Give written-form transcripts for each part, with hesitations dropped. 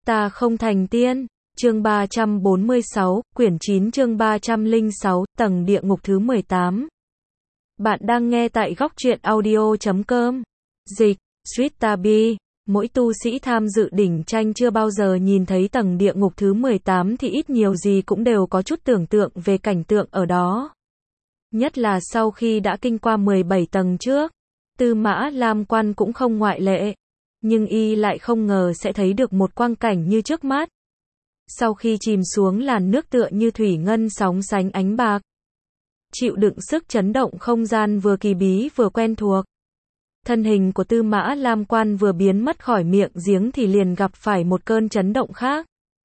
Ta không thành tiên. Chương 346, quyển 9 chương 306, tầng địa ngục thứ 18. Bạn đang nghe tại góc truyện audio.com. Dịch, Sweetabi. Mỗi tu sĩ tham dự đỉnh tranh chưa bao giờ nhìn thấy tầng địa ngục thứ 18 thì ít nhiều gì cũng đều có chút tưởng tượng về cảnh tượng ở đó. Nhất là sau khi đã kinh qua 17 tầng trước. Tư Mã Lam Quan cũng không ngoại lệ. Nhưng y lại không ngờ sẽ thấy được một quang cảnh như trước mắt. Sau khi chìm xuống làn nước tựa như thủy ngân sóng sánh ánh bạc. Chịu đựng sức chấn động không gian vừa kỳ bí vừa quen thuộc. Thân hình của Tư Mã Lam Quan vừa biến mất khỏi miệng giếng thì liền gặp phải một cơn chấn động khác.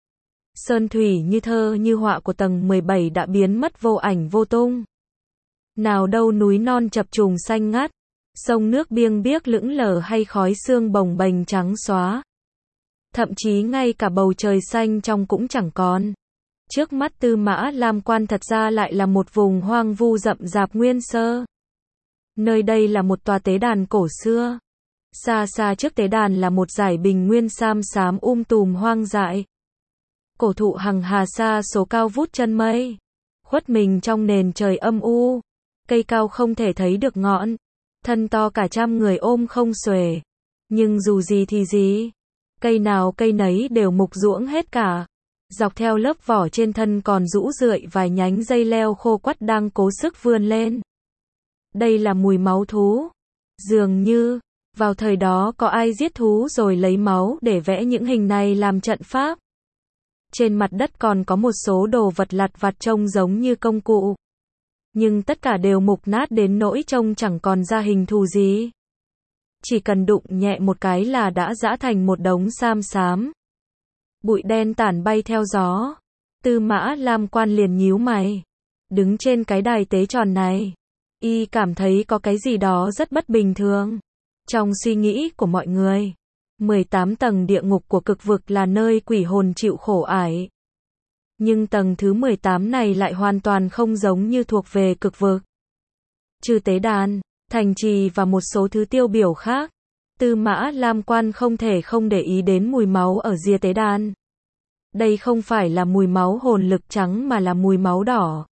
Sơn thủy như thơ như họa của tầng 17 đã biến mất vô ảnh vô tung. Nào đâu núi non chập trùng xanh ngắt, sông nước biêng biếc lững lờ hay khói sương bồng bềnh trắng xóa. Thậm chí ngay cả bầu trời xanh trong cũng chẳng còn. Trước mắt Tư Mã Lam Quan thật ra lại là một vùng hoang vu rậm rạp nguyên sơ. Nơi đây là một tòa tế đàn cổ xưa. Xa xa trước tế đàn là một dải bình nguyên xám xám tùm hoang dại. Cổ thụ hằng hà xa số cao vút chân mây. Khuất mình trong nền trời âm u. Cây cao không thể thấy được ngọn. Thân to cả trăm người ôm không xuể. Nhưng dù gì thì gì. Cây nào cây nấy đều mục ruỗng hết cả. Dọc theo lớp vỏ trên thân còn rũ rượi vài nhánh dây leo khô quắt đang cố sức vươn lên. Đây là mùi máu thú. Dường như, vào thời đó có ai giết thú rồi lấy máu để vẽ những hình này làm trận pháp. Trên mặt đất còn có một số đồ vật lặt vặt trông giống như công cụ. Nhưng tất cả đều mục nát đến nỗi trông chẳng còn ra hình thù gì. Chỉ cần đụng nhẹ một cái là đã giã thành một đống xám xám. Bụi đen tản bay theo gió. Tư Mã Lam Quan liền nhíu mày. Đứng trên cái đài tế tròn này, y cảm thấy có cái gì đó rất bất bình thường. Trong suy nghĩ của mọi người, 18 tầng địa ngục của cực vực là nơi quỷ hồn chịu khổ ải. Nhưng tầng thứ 18 này lại hoàn toàn không giống như thuộc về cực vực. Trừ tế đàn, thành trì và một số thứ tiêu biểu khác, Tư Mã Lam Quan không thể không để ý đến mùi máu ở rìa tế đàn. Đây không phải là mùi máu hồn lực trắng mà là mùi máu đỏ.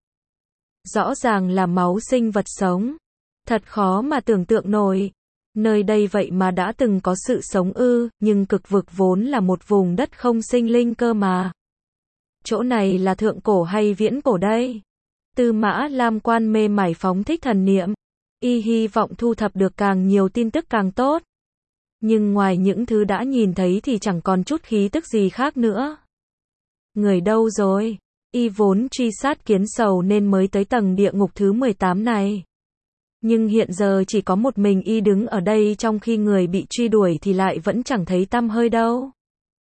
Rõ ràng là máu sinh vật sống. Thật khó mà tưởng tượng nổi. Nơi đây vậy mà đã từng có sự sống ư, nhưng cực vực vốn là một vùng đất không sinh linh cơ mà. Chỗ này là thượng cổ hay viễn cổ đây? Tư Mã Lam Quan mê mải phóng thích thần niệm. Y hy vọng thu thập được càng nhiều tin tức càng tốt. Nhưng ngoài những thứ đã nhìn thấy thì chẳng còn chút khí tức gì khác nữa. Người đâu rồi? Y vốn truy sát Kiến Sầu nên mới tới tầng địa ngục thứ 18 này. Nhưng hiện giờ chỉ có một mình y đứng ở đây trong khi người bị truy đuổi thì lại vẫn chẳng thấy tăm hơi đâu.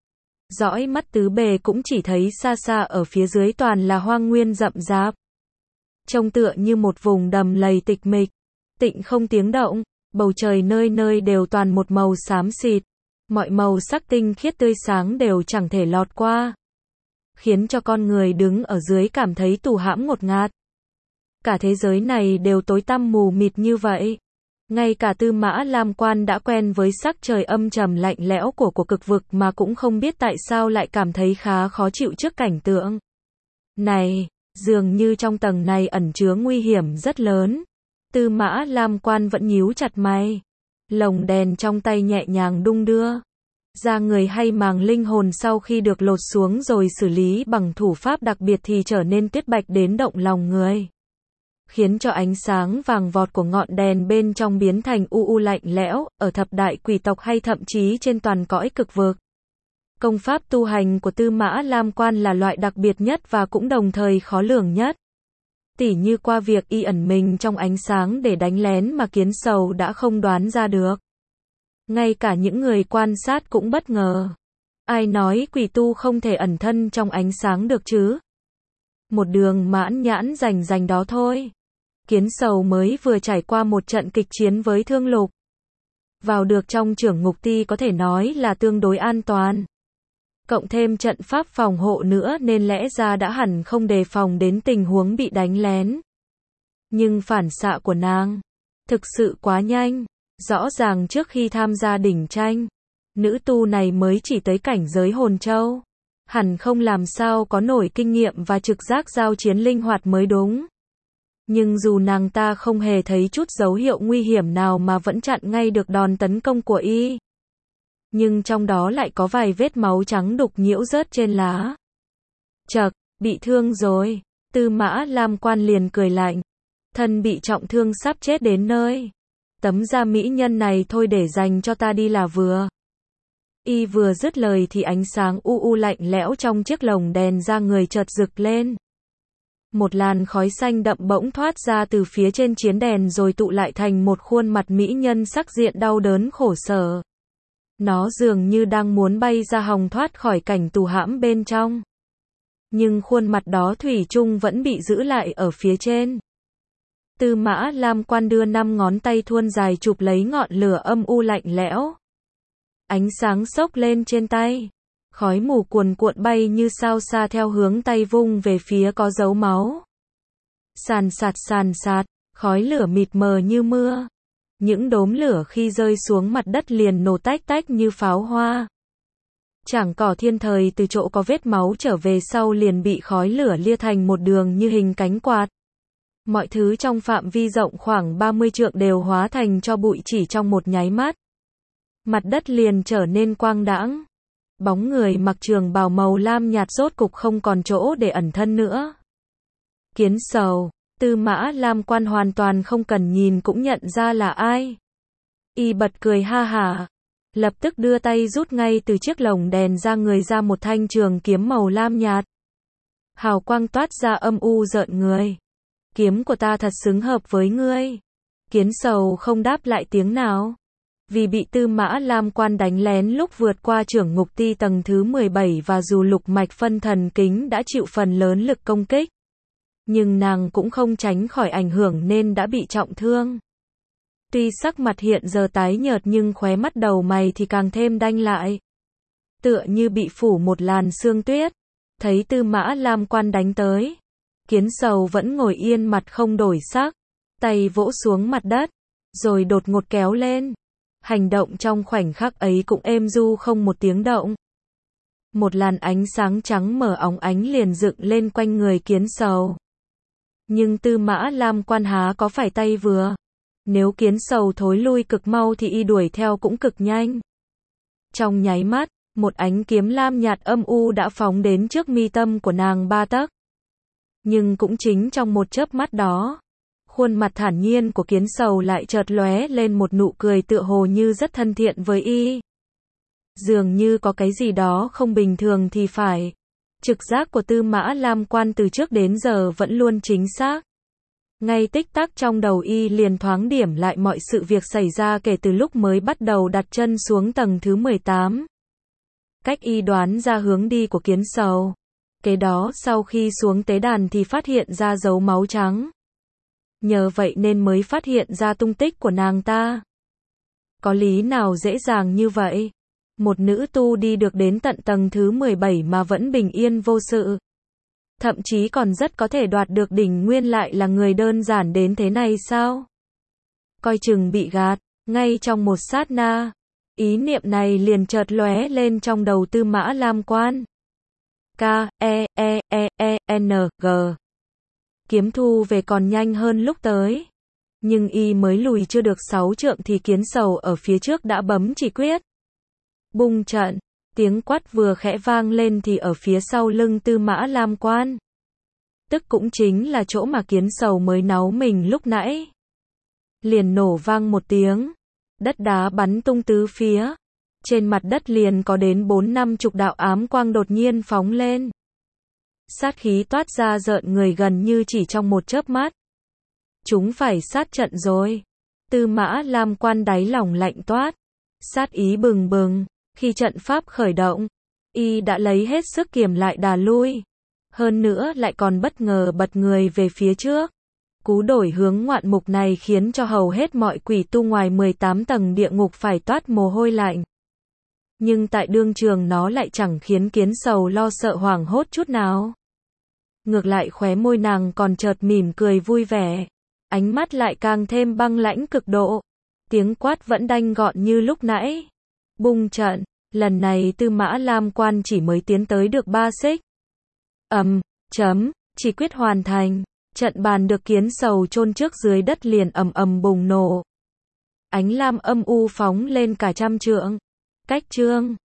Dõi mắt tứ bề cũng chỉ thấy xa xa ở phía dưới toàn là hoang nguyên rậm rạp. Trông tựa như một vùng đầm lầy tịch mịch, tịnh không tiếng động, bầu trời nơi nơi đều toàn một màu xám xịt. Mọi màu sắc tinh khiết tươi sáng đều chẳng thể lọt qua. Khiến cho con người đứng ở dưới cảm thấy tù hãm ngột ngạt. Cả thế giới này đều tối tăm mù mịt như vậy. Ngay cả Tư Mã Lam Quan đã quen với sắc trời âm trầm lạnh lẽo của cực vực mà cũng không biết tại sao lại cảm thấy khá khó chịu trước cảnh tượng này. Dường như trong tầng này ẩn chứa nguy hiểm rất lớn. Tư Mã Lam Quan vẫn nhíu chặt mày. Lồng đèn trong tay nhẹ nhàng đung đưa. Da người hay màng linh hồn sau khi được lột xuống rồi xử lý bằng thủ pháp đặc biệt thì trở nên tuyết bạch đến động lòng người. Khiến cho ánh sáng vàng vọt của ngọn đèn bên trong biến thành u lạnh lẽo, ở thập đại quỷ tộc hay thậm chí trên toàn cõi cực vực. Công pháp tu hành của Tư Mã Lam Quan là loại đặc biệt nhất và cũng đồng thời khó lường nhất. Tỉ như qua việc y ẩn mình trong ánh sáng để đánh lén mà Kiến Sầu đã không đoán ra được. Ngay cả những người quan sát cũng bất ngờ. Ai nói quỷ tu không thể ẩn thân trong ánh sáng được chứ? Một đường mãn nhãn rành đó thôi. Kiến Sầu mới vừa trải qua một trận kịch chiến với Thương Lục. Vào được trong Chưởng Ngục Ti có thể nói là tương đối an toàn. Cộng thêm trận pháp phòng hộ nữa nên lẽ ra đã hẳn không đề phòng đến tình huống bị đánh lén. Nhưng phản xạ của nàng thực sự quá nhanh. Rõ ràng trước khi tham gia đỉnh tranh, Nữ tu này mới chỉ tới cảnh giới hồn châu. Hẳn không làm sao có nổi kinh nghiệm và trực giác giao chiến linh hoạt mới đúng. Nhưng dù nàng ta không hề thấy chút dấu hiệu nguy hiểm nào mà vẫn chặn ngay được đòn tấn công của y. Nhưng trong đó lại có vài vết máu trắng đục nhiễu rớt trên lá. Chậc, bị thương rồi. Tư Mã Lam Quan liền cười lạnh. Thân bị trọng thương sắp chết đến nơi. Tấm da mỹ nhân này thôi để dành cho ta đi là vừa. Y vừa dứt lời thì ánh sáng u lạnh lẽo trong chiếc lồng đèn da người chợt rực lên. Một làn khói xanh đậm bỗng thoát ra từ phía trên chiến đèn rồi tụ lại thành một khuôn mặt mỹ nhân sắc diện đau đớn khổ sở. Nó dường như đang muốn bay ra hòng thoát khỏi cảnh tù hãm bên trong. Nhưng khuôn mặt đó thủy chung vẫn bị giữ lại ở phía trên. Tư Mã Lam Quan đưa 5 ngón tay thuôn dài chụp lấy ngọn lửa âm u lạnh lẽo. Ánh sáng xốc lên trên tay. Khói mù cuồn cuộn bay như sao xa theo hướng tay vung về phía có dấu máu. Sàn sạt, khói lửa mịt mờ như mưa. Những đốm lửa khi rơi xuống mặt đất liền nổ tách tách như pháo hoa. Chảng cỏ thiên thời từ chỗ có vết máu trở về sau liền bị khói lửa lia thành một đường như hình cánh quạt. Mọi thứ trong phạm vi rộng khoảng 30 trượng đều hóa thành tro bụi chỉ trong một nháy mắt. Mặt đất liền trở nên quang đãng. Bóng người mặc trường bào màu lam nhạt rốt cục không còn chỗ để ẩn thân nữa. Kiến Sầu, Tư Mã Lam Quan hoàn toàn không cần nhìn cũng nhận ra là ai. Y bật cười ha hả, lập tức đưa tay rút ngay từ chiếc lồng đèn da người ra một thanh trường kiếm màu lam nhạt. Hào quang toát ra âm u rợn người. Kiếm của ta thật xứng hợp với ngươi. Kiến Sầu không đáp lại tiếng nào. Vì bị Tư Mã Lam Quan đánh lén lúc vượt qua chưởng ngục ti tầng thứ 17 và dù lục mạch phân thần kính đã chịu phần lớn lực công kích. Nhưng nàng cũng không tránh khỏi ảnh hưởng nên đã bị trọng thương. Tuy sắc mặt hiện giờ tái nhợt nhưng khóe mắt đầu mày thì càng thêm đanh lại. Tựa như bị phủ một làn sương tuyết. Thấy Tư Mã Lam Quan đánh tới. Kiến Sầu vẫn ngồi yên mặt không đổi sắc. Tay vỗ xuống mặt đất. Rồi đột ngột kéo lên. Hành động trong khoảnh khắc ấy cũng êm du không một tiếng động. Một làn ánh sáng trắng mờ óng ánh liền dựng lên quanh người Kiến Sầu. Nhưng Tư Mã Lam Quan há có phải tay vừa. Nếu Kiến Sầu thối lui cực mau thì y đuổi theo cũng cực nhanh. Trong nháy mắt, một ánh kiếm lam nhạt âm u đã phóng đến trước mi tâm của nàng 3 tấc. Nhưng cũng chính trong một chớp mắt đó, khuôn mặt thản nhiên của Kiến Sầu lại chợt lóe lên một nụ cười tựa hồ như rất thân thiện với y. Dường như có cái gì đó không bình thường thì phải. Trực giác của Tư Mã Lam Quan từ trước đến giờ vẫn luôn chính xác. Ngay tích tắc trong đầu y liền thoáng điểm lại mọi sự việc xảy ra kể từ lúc mới bắt đầu đặt chân xuống tầng thứ 18. Cách y đoán ra hướng đi của Kiến Sầu. Kế đó sau khi xuống tế đàn thì phát hiện ra dấu máu trắng. Nhờ vậy nên mới phát hiện ra tung tích của nàng ta. Có lý nào dễ dàng như vậy? Một nữ tu đi được đến tận tầng thứ 17 mà vẫn bình yên vô sự. Thậm chí còn rất có thể đoạt được đỉnh nguyên lại là người đơn giản đến thế này sao? Coi chừng bị gạt, ngay trong một sát na. Ý niệm này liền chợt lóe lên trong đầu Tư Mã Lam Quan. K-E-E-E-E-N-G. Kiếm thu về còn nhanh hơn lúc tới. Nhưng y mới lùi chưa được 6 trượng thì Kiến Sầu ở phía trước đã bấm chỉ quyết. Bung trận, tiếng quát vừa khẽ vang lên thì ở phía sau lưng Tư Mã Lam Quan. Tức cũng chính là chỗ mà Kiến Sầu mới náu mình lúc nãy. Liền nổ vang một tiếng. Đất đá bắn tung tứ phía. Trên mặt đất liền có đến 4-50 đạo ám quang đột nhiên phóng lên. Sát khí toát ra rợn người gần như chỉ trong một chớp mắt. Chúng phải sát trận rồi. Tư Mã Lam Quan đáy lòng lạnh toát. Sát ý bừng bừng. Khi trận pháp khởi động, y đã lấy hết sức kiềm lại đà lui. Hơn nữa lại còn bất ngờ bật người về phía trước. Cú đổi hướng ngoạn mục này khiến cho hầu hết mọi quỷ tu ngoài 18 tầng địa ngục phải toát mồ hôi lạnh. Nhưng tại đương trường nó lại chẳng khiến Kiến Sầu lo sợ hoảng hốt chút nào. Ngược lại khóe môi nàng còn chợt mỉm cười vui vẻ. Ánh mắt lại càng thêm băng lãnh cực độ. Tiếng quát vẫn đanh gọn như lúc nãy. Bung trận. Lần này Tư Mã Lam Quan chỉ mới tiến tới được 3 xích. Chỉ quyết hoàn thành. Trận bàn được kiến sầu chôn trước dưới đất liền ầm ầm bùng nổ. Ánh lam âm u phóng lên cả trăm trượng. Cách chương